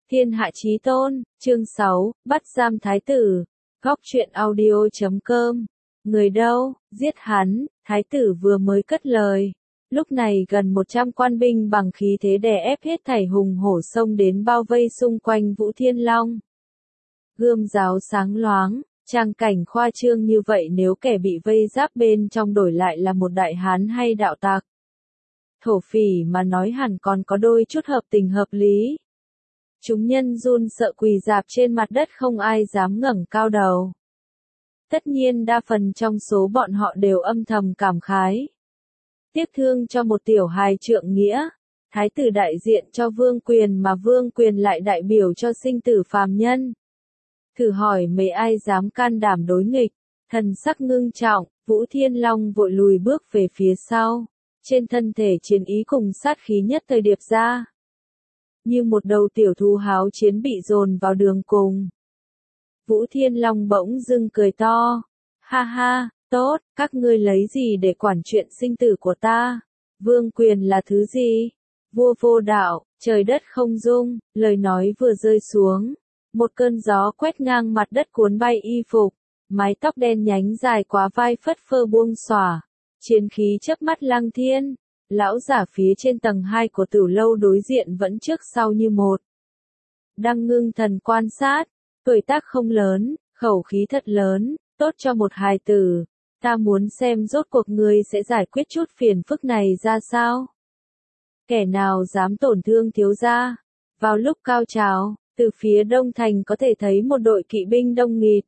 Thiên hạ chí tôn, chương 6, bắt giam thái tử. Góc truyện audio.com. Người đâu, giết hắn, thái tử vừa mới cất lời. Lúc này gần 100 quan binh bằng khí thế đè ép hết thảy hùng hổ xông đến bao vây xung quanh Vũ Thiên Long. Gươm giáo sáng loáng, trang cảnh khoa trương như vậy nếu kẻ bị vây giáp bên trong đổi lại là một đại hán hay đạo tặc. Thổ phỉ mà nói hẳn còn có đôi chút hợp tình hợp lý. Chúng nhân run sợ quỳ rạp trên mặt đất không ai dám ngẩng cao đầu. Tất nhiên đa phần trong số bọn họ đều âm thầm cảm khái. Tiếc thương cho một tiểu hài trượng nghĩa, thái tử đại diện cho vương quyền mà vương quyền lại đại biểu cho sinh tử phàm nhân. Thử hỏi mấy ai dám can đảm đối nghịch, thần sắc ngưng trọng, Vũ Thiên Long vội lùi bước về phía sau, trên thân thể chiến ý cùng sát khí nhất thời điệp ra. Như một đầu tiểu thú háo chiến bị dồn vào đường cùng. Vũ Thiên Long bỗng dưng cười to. Ha ha, tốt, các ngươi lấy gì để quản chuyện sinh tử của ta? Vương quyền là thứ gì? Vua vô đạo, trời đất không dung, lời nói vừa rơi xuống. Một cơn gió quét ngang mặt đất cuốn bay y phục, mái tóc đen nhánh dài quá vai phất phơ buông xõa, chiến khí chớp mắt lăng thiên. Lão giả phía trên tầng 2 của Tử lâu đối diện vẫn trước sau như một. Đang ngưng thần quan sát, tuổi tác không lớn, khẩu khí thật lớn, tốt cho một hài tử. Ta muốn xem rốt cuộc ngươi sẽ giải quyết chút phiền phức này ra sao? Kẻ nào dám tổn thương thiếu gia? Vào lúc cao trào, từ phía đông thành có thể thấy một đội kỵ binh đông nghịt.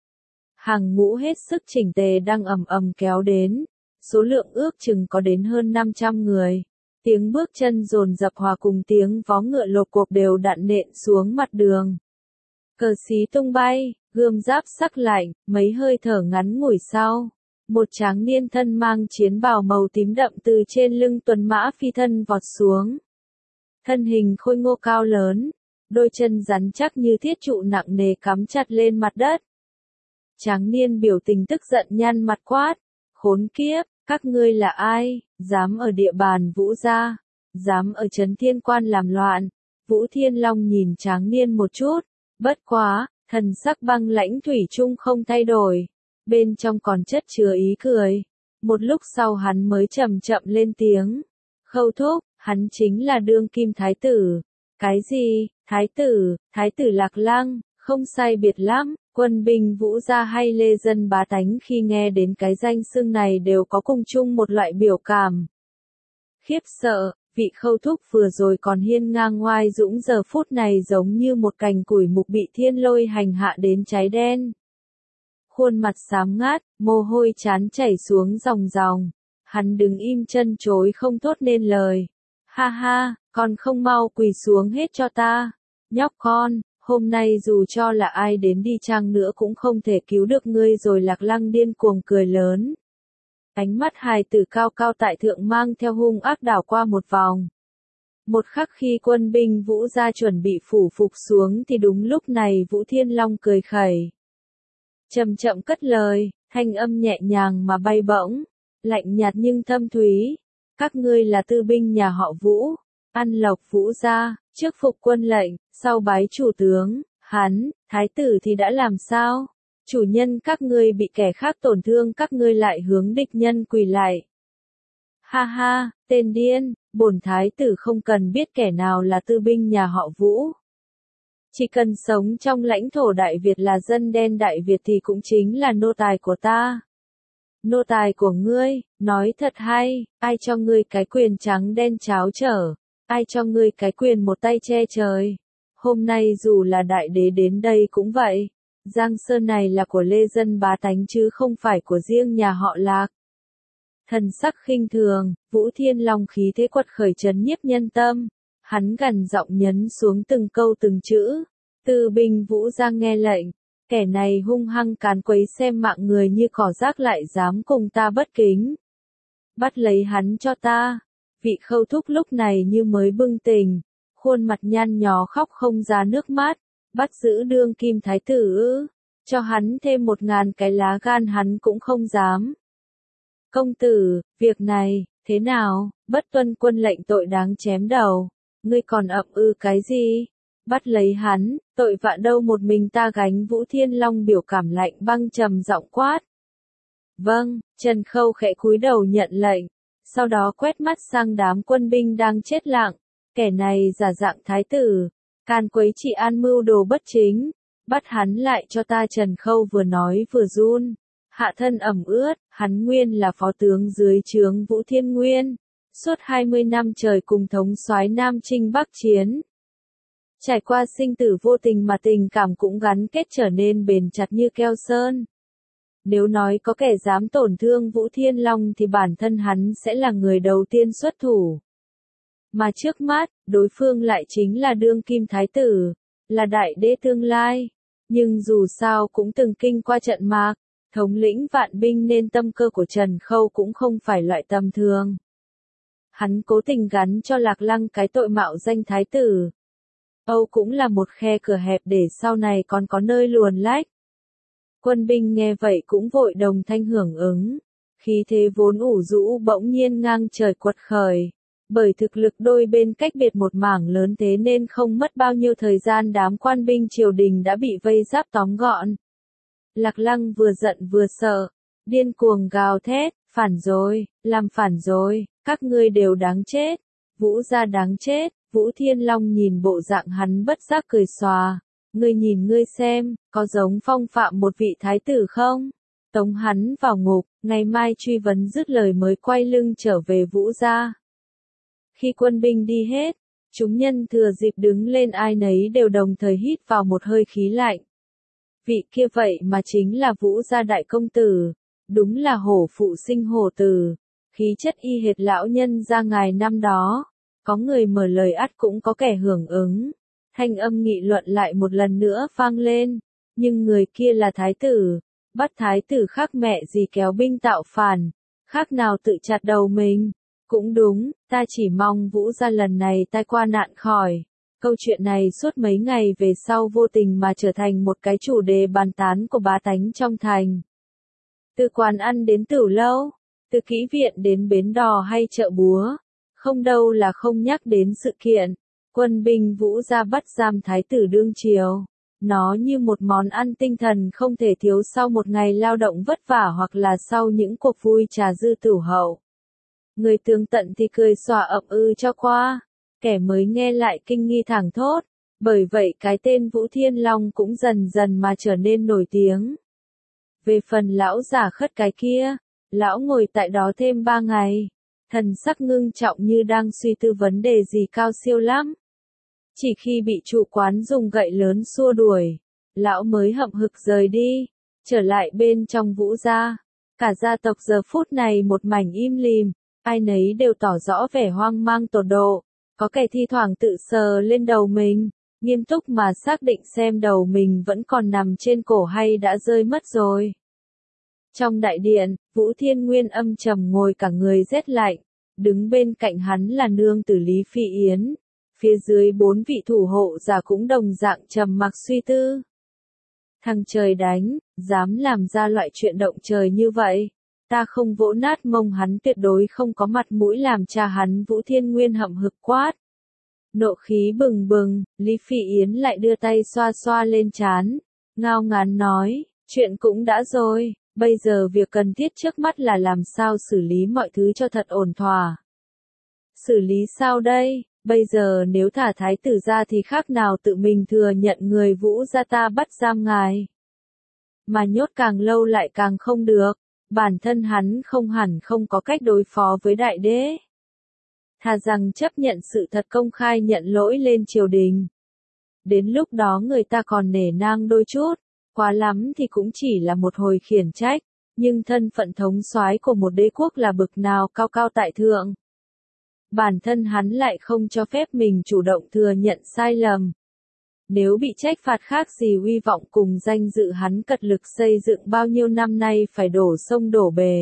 Hàng ngũ hết sức chỉnh tề đang ầm ầm kéo đến. Số lượng ước chừng có đến hơn 500 người. Tiếng bước chân dồn dập hòa cùng tiếng vó ngựa lộp cộp đều đặn nện xuống mặt đường. Cờ xí tung bay, gươm giáp sắc lạnh, mấy hơi thở ngắn ngủi sau. Một tráng niên thân mang chiến bào màu tím đậm từ trên lưng tuần mã phi thân vọt xuống. Thân hình khôi ngô cao lớn, đôi chân rắn chắc như thiết trụ nặng nề cắm chặt lên mặt đất. Tráng niên biểu tình tức giận nhăn mặt quát. Khốn kiếp! Các ngươi là ai, dám ở địa bàn Vũ gia, dám ở Trấn Thiên Quan làm loạn? Vũ Thiên Long nhìn tráng niên một chút, bất quá, thần sắc băng lãnh thủy chung không thay đổi, bên trong còn chất chứa ý cười. Một lúc sau hắn mới chậm chậm lên tiếng, Khâu thúc, hắn chính là đương kim thái tử. Cái gì, thái tử Lạc Lăng, không sai biệt lắm. Quân binh Vũ gia hay lê dân bá tánh khi nghe đến cái danh xưng này đều có cùng chung một loại biểu cảm. Khiếp sợ, vị Khâu thúc vừa rồi còn hiên ngang ngoai dũng giờ phút này giống như một cành củi mục bị thiên lôi hành hạ đến cháy đen. Khuôn mặt xám ngát, mồ hôi chán chảy xuống ròng ròng. Hắn đứng im chân chối không thốt nên lời. Ha ha, còn không mau quỳ xuống hết cho ta. Nhóc con. Hôm nay dù cho là ai đến đi chăng nữa cũng không thể cứu được ngươi rồi. Lạc Lăng điên cuồng cười lớn. Ánh mắt hài tử cao cao tại thượng mang theo hung ác đảo qua một vòng. Một khắc khi quân binh Vũ gia chuẩn bị phủ phục xuống thì đúng lúc này Vũ Thiên Long cười khẩy. Chậm chậm cất lời, thanh âm nhẹ nhàng mà bay bổng, lạnh nhạt nhưng thâm thúy. Các ngươi là tư binh nhà họ Vũ, ăn lộc Vũ gia, trước phục quân lệnh, sau bái chủ tướng, hắn, thái tử thì đã làm sao? Chủ nhân các ngươi bị kẻ khác tổn thương các ngươi lại hướng địch nhân quỳ lại. Ha ha, tên điên, bổn thái tử không cần biết kẻ nào là tư binh nhà họ Vũ. Chỉ cần sống trong lãnh thổ Đại Việt là dân đen Đại Việt thì cũng chính là nô tài của ta. Nô tài của ngươi, nói thật hay, ai cho ngươi cái quyền trắng đen cháo trở? Ai cho ngươi cái quyền một tay che trời? Hôm nay dù là đại đế đến đây cũng vậy. Giang sơn này là của lê dân bá tánh chứ không phải của riêng nhà họ Lạc. Thần sắc khinh thường, Vũ Thiên Long khí thế quật khởi trấn nhiếp nhân tâm. Hắn gằn giọng nhấn xuống từng câu từng chữ. Tư binh Vũ gia nghe lệnh. Kẻ này hung hăng càn quấy xem mạng người như cỏ rác lại dám cùng ta bất kính. Bắt lấy hắn cho ta. Vị Khâu thúc lúc này như mới bừng tỉnh, khuôn mặt nhăn nhó khóc không ra nước mắt. Bắt giữ đương kim thái tử ư? Cho hắn thêm 1000 cái lá gan hắn cũng không dám. Công tử, việc này, thế nào? Bất tuân quân lệnh tội đáng chém đầu. Ngươi còn ậm ư cái gì? Bắt lấy hắn, tội vạ đâu một mình ta gánh. Vũ Thiên Long biểu cảm lạnh băng trầm giọng quát. Vâng, Trần Khâu khẽ cúi đầu nhận lệnh, sau đó quét mắt sang đám quân binh đang chết lặng, kẻ này giả dạng thái tử, can quấy trị an mưu đồ bất chính, bắt hắn lại cho ta. Trần Khâu vừa nói vừa run, hạ thân ẩm ướt, hắn nguyên là phó tướng dưới trướng Vũ Thiên Nguyên, suốt 20 năm trời cùng thống soái Nam Chinh Bắc Chiến. Trải qua sinh tử vô tình mà tình cảm cũng gắn kết trở nên bền chặt như keo sơn. Nếu nói có kẻ dám tổn thương Vũ Thiên Long thì bản thân hắn sẽ là người đầu tiên xuất thủ. Mà trước mắt, đối phương lại chính là đương kim thái tử, là đại đế tương lai. Nhưng dù sao cũng từng kinh qua trận mạc, thống lĩnh vạn binh nên tâm cơ của Trần Khâu cũng không phải loại tầm thường. Hắn cố tình gắn cho Lạc Lăng cái tội mạo danh thái tử. Âu cũng là một khe cửa hẹp để sau này còn có nơi luồn lách. Quân binh nghe vậy cũng vội đồng thanh hưởng ứng. Khí thế vốn ủ rũ bỗng nhiên ngang trời quật khởi. Bởi thực lực đôi bên cách biệt một mảng lớn thế nên không mất bao nhiêu thời gian đám quan binh triều đình đã bị vây giáp tóm gọn. Lạc Lăng vừa giận vừa sợ, điên cuồng gào thét, phản rồi, làm phản rồi, các ngươi đều đáng chết, Vũ gia đáng chết. Vũ Thiên Long nhìn bộ dạng hắn bất giác cười xòa, ngươi nhìn ngươi xem, có giống phong phạm một vị thái tử không? Tống hắn vào ngục, ngày mai truy vấn. Dứt lời mới quay lưng trở về Vũ gia. Khi quân binh đi hết, chúng nhân thừa dịp đứng lên ai nấy đều đồng thời hít vào một hơi khí lạnh. Vị kia vậy mà chính là Vũ gia đại công tử, đúng là hổ phụ sinh hổ tử, khí chất y hệt lão nhân gia ngài năm đó. Có người mở lời ắt cũng có kẻ hưởng ứng. Thanh âm nghị luận lại một lần nữa vang lên. Nhưng người kia là thái tử. Bắt thái tử khác mẹ gì kéo binh tạo phản. Khác nào tự chặt đầu mình. Cũng đúng, ta chỉ mong Vũ gia lần này tai qua nạn khỏi. Câu chuyện này suốt mấy ngày về sau vô tình mà trở thành một cái chủ đề bàn tán của bá tánh trong thành. Từ quán ăn đến tửu lâu, từ kỹ viện đến bến đò hay chợ búa. Không đâu là không nhắc đến sự kiện, quân binh Vũ gia bắt giam thái tử đương triều. Nó như một món ăn tinh thần không thể thiếu sau một ngày lao động vất vả hoặc là sau những cuộc vui trà dư tửu hậu. Người tường tận thì cười xòa ậm cho qua, kẻ mới nghe lại kinh nghi thảng thốt, bởi vậy cái tên Vũ Thiên Long cũng dần dần mà trở nên nổi tiếng. Về phần lão giả khất cái kia, lão ngồi tại đó thêm 3 ngày. Thần sắc ngưng trọng như đang suy tư vấn đề gì cao siêu lắm. Chỉ khi bị chủ quán dùng gậy lớn xua đuổi, lão mới hậm hực rời đi, trở lại bên trong Vũ gia. Cả gia tộc giờ phút này một mảnh im lìm, ai nấy đều tỏ rõ vẻ hoang mang tột độ, có kẻ thi thoảng tự sờ lên đầu mình, nghiêm túc mà xác định xem đầu mình vẫn còn nằm trên cổ hay đã rơi mất rồi. Trong đại điện, Vũ Thiên Nguyên âm trầm ngồi cả người rét lạnh, đứng bên cạnh hắn là nương tử Lý Phi Yến, phía dưới 4 vị thủ hộ giả cũng đồng dạng trầm mặc suy tư. Thằng trời đánh, dám làm ra loại chuyện động trời như vậy, ta không vỗ nát mông hắn tuyệt đối không có mặt mũi làm cha hắn. Vũ Thiên Nguyên hậm hực quát. Nộ khí bừng bừng, Lý Phi Yến lại đưa tay xoa xoa lên trán, ngao ngán nói, chuyện cũng đã rồi. Bây giờ việc cần thiết trước mắt là làm sao xử lý mọi thứ cho thật ổn thỏa. Xử lý sao đây? Bây giờ nếu thả thái tử ra thì khác nào tự mình thừa nhận người Vũ gia ta bắt giam ngài. Mà nhốt càng lâu lại càng không được, bản thân hắn không hẳn không có cách đối phó với đại đế. Thà rằng chấp nhận sự thật công khai nhận lỗi lên triều đình. Đến lúc đó người ta còn nể nang đôi chút. Quá lắm thì cũng chỉ là một hồi khiển trách, nhưng thân phận thống soái của một đế quốc là bực nào cao cao tại thượng. Bản thân hắn lại không cho phép mình chủ động thừa nhận sai lầm. Nếu bị trách phạt khác gì uy vọng cùng danh dự hắn cật lực xây dựng bao nhiêu năm nay phải đổ sông đổ bề.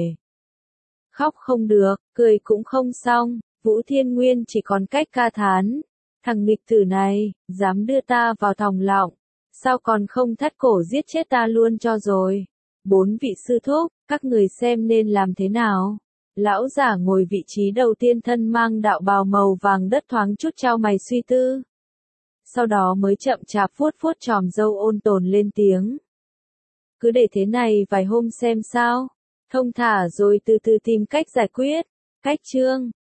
Khóc không được, cười cũng không xong, Vũ Thiên Nguyên chỉ còn cách ca thán. Thằng nghịch tử này, dám đưa ta vào thòng lọng. Sao còn không thắt cổ giết chết ta luôn cho rồi. 4 vị sư thúc, các người xem nên làm thế nào? Lão giả ngồi vị trí đầu tiên thân mang đạo bào màu vàng đất thoáng chút chau mày suy tư. sau đó mới chậm chạp vuốt vuốt chòm râu ôn tồn lên tiếng. Cứ để thế này vài hôm xem sao, thông thả rồi từ từ tìm cách giải quyết. Cách chương